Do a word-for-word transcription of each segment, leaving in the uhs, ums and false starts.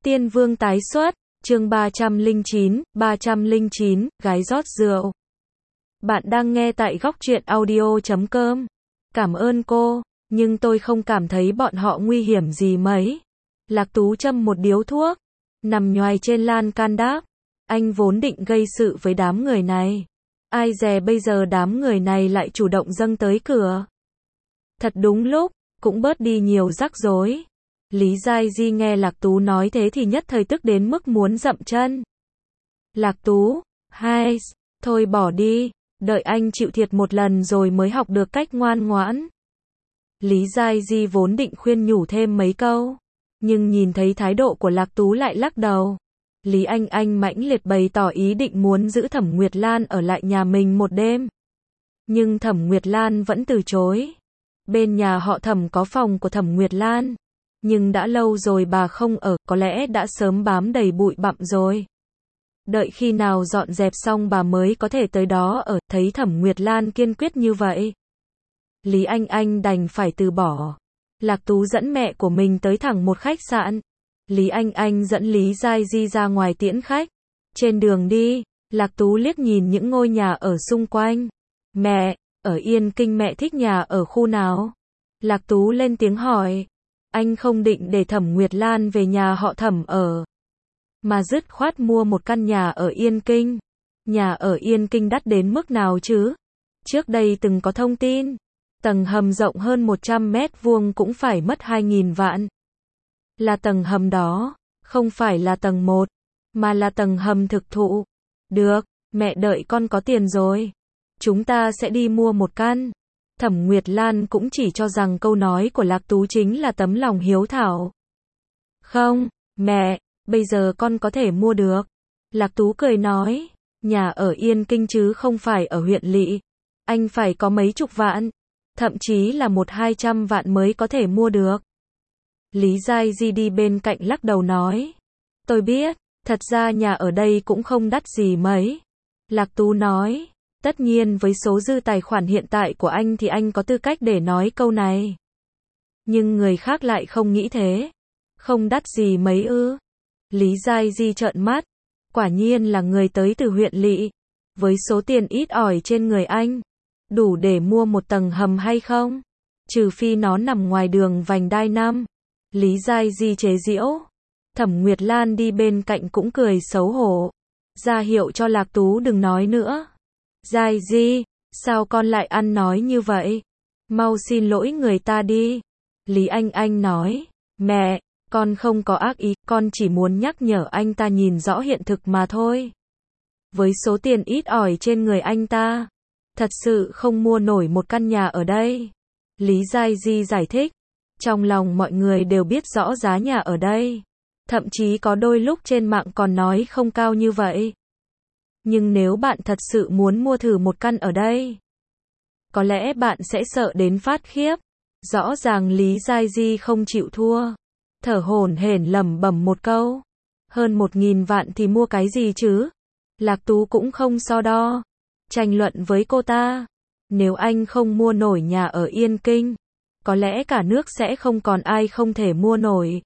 Tiên Vương tái xuất, chương ba trăm lẻ chín, ba trăm lẻ chín, gái rót rượu. Bạn đang nghe tại góc truyện audio chấm com. Cảm ơn cô, nhưng tôi không cảm thấy bọn họ nguy hiểm gì mấy. Lạc Tú châm một điếu thuốc, nằm nhoài trên lan can đáp. Anh vốn định gây sự với đám người này. Ai dè bây giờ đám người này lại chủ động dâng tới cửa. Thật đúng lúc, cũng bớt đi nhiều rắc rối. Lý Giai Di nghe Lạc Tú nói thế thì nhất thời tức đến mức muốn dậm chân. Lạc Tú, hai, thôi bỏ đi, đợi anh chịu thiệt một lần rồi mới học được cách ngoan ngoãn. Lý Giai Di vốn định khuyên nhủ thêm mấy câu, nhưng nhìn thấy thái độ của Lạc Tú lại lắc đầu. Lý Anh Anh mãnh liệt bày tỏ ý định muốn giữ Thẩm Nguyệt Lan ở lại nhà mình một đêm. Nhưng Thẩm Nguyệt Lan vẫn từ chối. Bên nhà họ Thẩm có phòng của Thẩm Nguyệt Lan. Nhưng đã lâu rồi bà không ở, có lẽ đã sớm bám đầy bụi bặm rồi. Đợi khi nào dọn dẹp xong bà mới có thể tới đó ở, thấy Thẩm Nguyệt Lan kiên quyết như vậy. Lý Anh Anh đành phải từ bỏ. Lạc Tú dẫn mẹ của mình tới thẳng một khách sạn. Lý Anh Anh dẫn Lý Giai Di ra ngoài tiễn khách. Trên đường đi, Lạc Tú liếc nhìn những ngôi nhà ở xung quanh. Mẹ, ở Yên Kinh mẹ thích nhà ở khu nào? Lạc Tú lên tiếng hỏi. Anh không định để Thẩm Nguyệt Lan về nhà họ Thẩm ở, mà dứt khoát mua một căn nhà ở Yên Kinh. Nhà ở Yên Kinh đắt đến mức nào chứ? Trước đây từng có thông tin, tầng hầm rộng hơn một trăm mét vuông cũng phải mất hai nghìn vạn. Là tầng hầm đó, không phải là tầng một, mà là tầng hầm thực thụ. Được, mẹ đợi con có tiền rồi, chúng ta sẽ đi mua một căn. Thẩm Nguyệt Lan cũng chỉ cho rằng câu nói của Lạc Tú chính là tấm lòng hiếu thảo. Không, mẹ, bây giờ con có thể mua được. Lạc Tú cười nói, nhà ở Yên Kinh chứ không phải ở huyện lỵ. Anh phải có mấy chục vạn, thậm chí là một hai trăm vạn mới có thể mua được. Lý Giai Di đi bên cạnh lắc đầu nói, tôi biết, thật ra nhà ở đây cũng không đắt gì mấy. Lạc Tú nói, tất nhiên với số dư tài khoản hiện tại của anh thì anh có tư cách để nói câu này. Nhưng người khác lại không nghĩ thế. Không đắt gì mấy ư? Lý Giai Di trợn mắt. Quả nhiên là người tới từ huyện lỵ. Với số tiền ít ỏi trên người anh, đủ để mua một tầng hầm hay không? Trừ phi nó nằm ngoài đường vành đai năm. Lý Giai Di chế giễu. Thẩm Nguyệt Lan đi bên cạnh cũng cười xấu hổ, ra hiệu cho Lạc Tú đừng nói nữa. Giai Di, sao con lại ăn nói như vậy? Mau xin lỗi người ta đi. Lý Anh Anh nói, mẹ, con không có ác ý, con chỉ muốn nhắc nhở anh ta nhìn rõ hiện thực mà thôi. Với số tiền ít ỏi trên người anh ta, thật sự không mua nổi một căn nhà ở đây. Lý Giai Di giải thích, trong lòng mọi người đều biết rõ giá nhà ở đây. Thậm chí có đôi lúc trên mạng còn nói không cao như vậy. Nhưng nếu bạn thật sự muốn mua thử một căn ở đây, có lẽ bạn sẽ sợ đến phát khiếp. Rõ ràng Lý Giai Di không chịu thua. Thở hổn hển lẩm bẩm một câu. Hơn một nghìn vạn thì mua cái gì chứ? Lạc Tú cũng không so đo. Tranh luận với cô ta. Nếu anh không mua nổi nhà ở Yên Kinh, có lẽ cả nước sẽ không còn ai không thể mua nổi.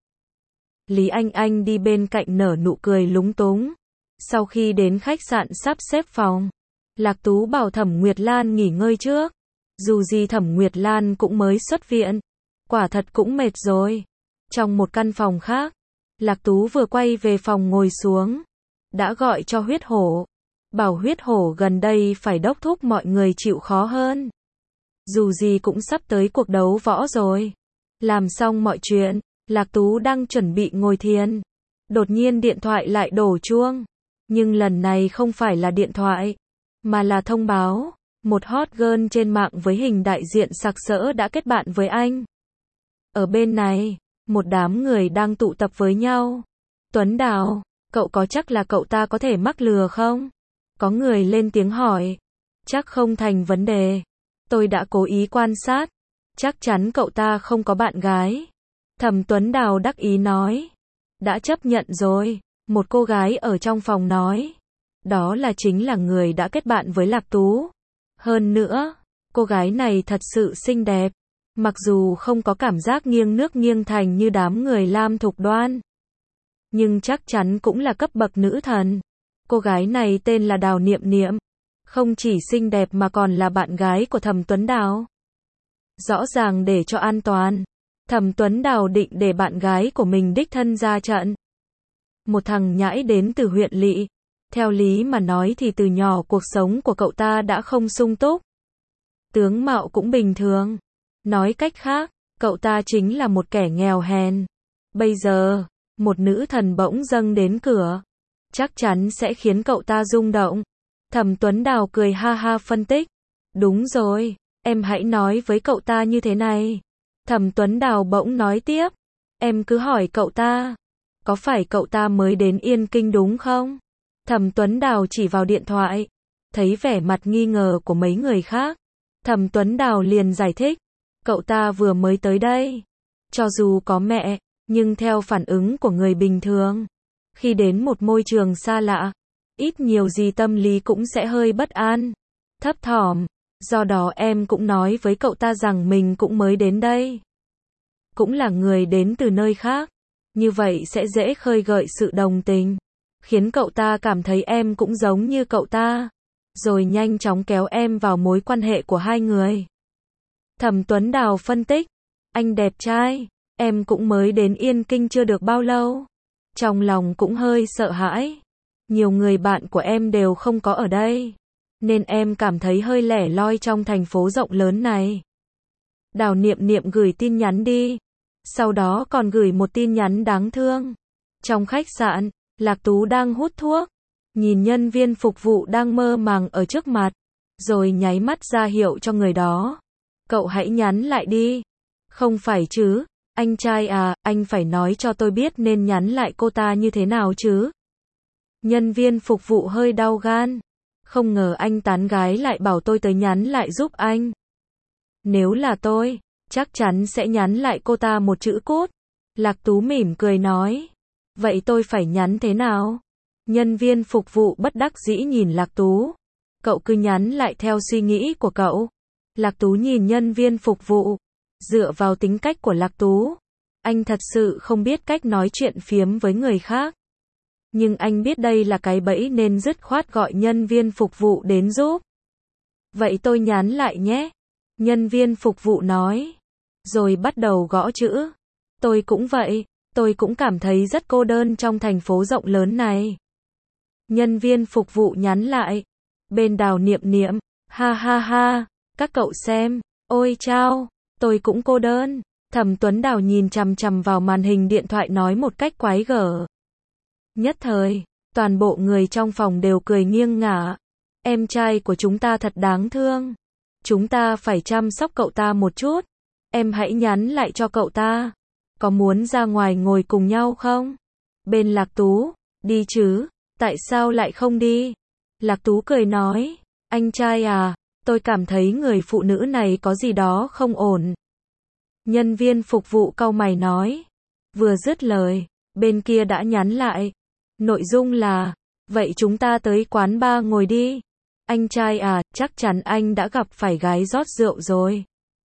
Lý Anh Anh đi bên cạnh nở nụ cười lúng túng. Sau khi đến khách sạn sắp xếp phòng, Lạc Tú bảo Thẩm Nguyệt Lan nghỉ ngơi trước. Dù gì Thẩm Nguyệt Lan cũng mới xuất viện, quả thật cũng mệt rồi. Trong một căn phòng khác, Lạc Tú vừa quay về phòng ngồi xuống, đã gọi cho Huyết Hổ, bảo Huyết Hổ gần đây phải đốc thúc mọi người chịu khó hơn. Dù gì cũng sắp tới cuộc đấu võ rồi. Làm xong mọi chuyện, Lạc Tú đang chuẩn bị ngồi thiền. Đột nhiên điện thoại lại đổ chuông. Nhưng lần này không phải là điện thoại, mà là thông báo. Một hot girl trên mạng với hình đại diện sặc sỡ đã kết bạn với anh. Ở bên này, một đám người đang tụ tập với nhau. Tuấn Đào, cậu có chắc là cậu ta có thể mắc lừa không? Có người lên tiếng hỏi. Chắc không thành vấn đề. Tôi đã cố ý quan sát. Chắc chắn cậu ta không có bạn gái. Thẩm Tuấn Đào đắc ý nói. Đã chấp nhận rồi. Một cô gái ở trong phòng nói. Đó là chính là người đã kết bạn với Lạc Tú. Hơn nữa, cô gái này thật sự xinh đẹp. Mặc dù không có cảm giác nghiêng nước nghiêng thành như đám người Lam Thục Đoan. nhưng chắc chắn cũng là cấp bậc nữ thần. Cô gái này tên là Đào Niệm Niệm, không chỉ xinh đẹp mà còn là bạn gái của Thẩm Tuấn Đào. Rõ ràng để cho an toàn, Thẩm Tuấn Đào định để bạn gái của mình đích thân ra trận. Một thằng nhãi đến từ huyện lỵ, theo lý mà nói thì từ nhỏ cuộc sống của cậu ta đã không sung túc. Tướng mạo cũng bình thường. Nói cách khác, cậu ta chính là một kẻ nghèo hèn. Bây giờ, một nữ thần bỗng dâng đến cửa, chắc chắn sẽ khiến cậu ta rung động. Thẩm Tuấn Đào cười ha ha phân tích. Đúng rồi, em hãy nói với cậu ta như thế này. Thẩm Tuấn Đào bỗng nói tiếp. Em cứ hỏi cậu ta. Có phải cậu ta mới đến Yên Kinh đúng không? Thẩm Tuấn Đào chỉ vào điện thoại. Thấy vẻ mặt nghi ngờ của mấy người khác, Thẩm Tuấn Đào liền giải thích. Cậu ta vừa mới tới đây. Cho dù có mẹ, nhưng theo phản ứng của người bình thường, khi đến một môi trường xa lạ, ít nhiều gì tâm lý cũng sẽ hơi bất an, thấp thỏm. Do đó em cũng nói với cậu ta rằng mình cũng mới đến đây. Cũng là người đến từ nơi khác. Như vậy sẽ dễ khơi gợi sự đồng tình, khiến cậu ta cảm thấy em cũng giống như cậu ta, rồi nhanh chóng kéo em vào mối quan hệ của hai người. Thẩm Tuấn Đào phân tích. Anh đẹp trai, em cũng mới đến Yên Kinh chưa được bao lâu. Trong lòng cũng hơi sợ hãi. Nhiều người bạn của em đều không có ở đây, nên em cảm thấy hơi lẻ loi trong thành phố rộng lớn này. Đào Niệm Niệm gửi tin nhắn đi. Sau đó còn gửi một tin nhắn đáng thương. Trong khách sạn, Lạc Tú đang hút thuốc, nhìn nhân viên phục vụ đang mơ màng ở trước mặt, rồi nháy mắt ra hiệu cho người đó. Cậu hãy nhắn lại đi. Không phải chứ, anh trai à, anh phải nói cho tôi biết nên nhắn lại cô ta như thế nào chứ. Nhân viên phục vụ hơi đau gan. Không ngờ anh tán gái lại bảo tôi tới nhắn lại giúp anh. Nếu là tôi, chắc chắn sẽ nhắn lại cô ta một chữ cốt. Lạc Tú mỉm cười nói. Vậy tôi phải nhắn thế nào? Nhân viên phục vụ bất đắc dĩ nhìn Lạc Tú. Cậu cứ nhắn lại theo suy nghĩ của cậu. Lạc Tú nhìn nhân viên phục vụ. Dựa vào tính cách của Lạc Tú, anh thật sự không biết cách nói chuyện phiếm với người khác. Nhưng anh biết đây là cái bẫy nên dứt khoát gọi nhân viên phục vụ đến giúp. Vậy tôi nhắn lại nhé. Nhân viên phục vụ nói. Rồi bắt đầu gõ chữ. Tôi cũng vậy, tôi cũng cảm thấy rất cô đơn trong thành phố rộng lớn này. Nhân viên phục vụ nhắn lại. Bên Đào Niệm Niệm. Ha ha ha, các cậu xem. Ôi chao, tôi cũng cô đơn. Thẩm Tuấn Đào nhìn chằm chằm vào màn hình điện thoại nói một cách quái gở. Nhất thời, toàn bộ người trong phòng đều cười nghiêng ngả. Em trai của chúng ta thật đáng thương. Chúng ta phải chăm sóc cậu ta một chút. Em hãy nhắn lại cho cậu ta. Có muốn ra ngoài ngồi cùng nhau không? Bên Lạc Tú, đi chứ, tại sao lại không đi? Lạc Tú cười nói, anh trai à, tôi cảm thấy người phụ nữ này có gì đó không ổn. Nhân viên phục vụ cau mày nói. Vừa dứt lời, bên kia đã nhắn lại. Nội dung là, vậy chúng ta tới quán bar ngồi đi. Anh trai à, chắc chắn anh đã gặp phải gái rót rượu rồi.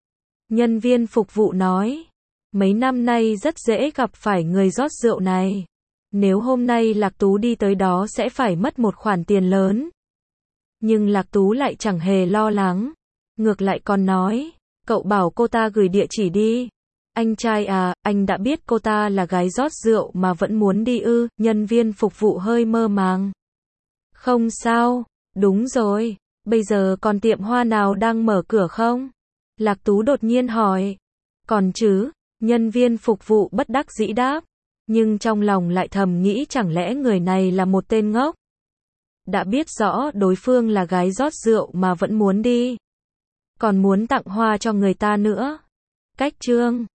Nhân viên phục vụ nói. Mấy năm nay rất dễ gặp phải người rót rượu này. Nếu hôm nay Lạc Tú đi tới đó sẽ phải mất một khoản tiền lớn. Nhưng Lạc Tú lại chẳng hề lo lắng. Ngược lại còn nói, cậu bảo cô ta gửi địa chỉ đi. Anh trai à, anh đã biết cô ta là gái rót rượu mà vẫn muốn đi ư? Nhân viên phục vụ hơi mơ màng. Không sao, đúng rồi, bây giờ còn tiệm hoa nào đang mở cửa không? Lạc Tú đột nhiên hỏi. Còn chứ, nhân viên phục vụ bất đắc dĩ đáp. Nhưng trong lòng lại thầm nghĩ chẳng lẽ người này là một tên ngốc. Đã biết rõ đối phương là gái rót rượu mà vẫn muốn đi. Còn muốn tặng hoa cho người ta nữa. Cách chương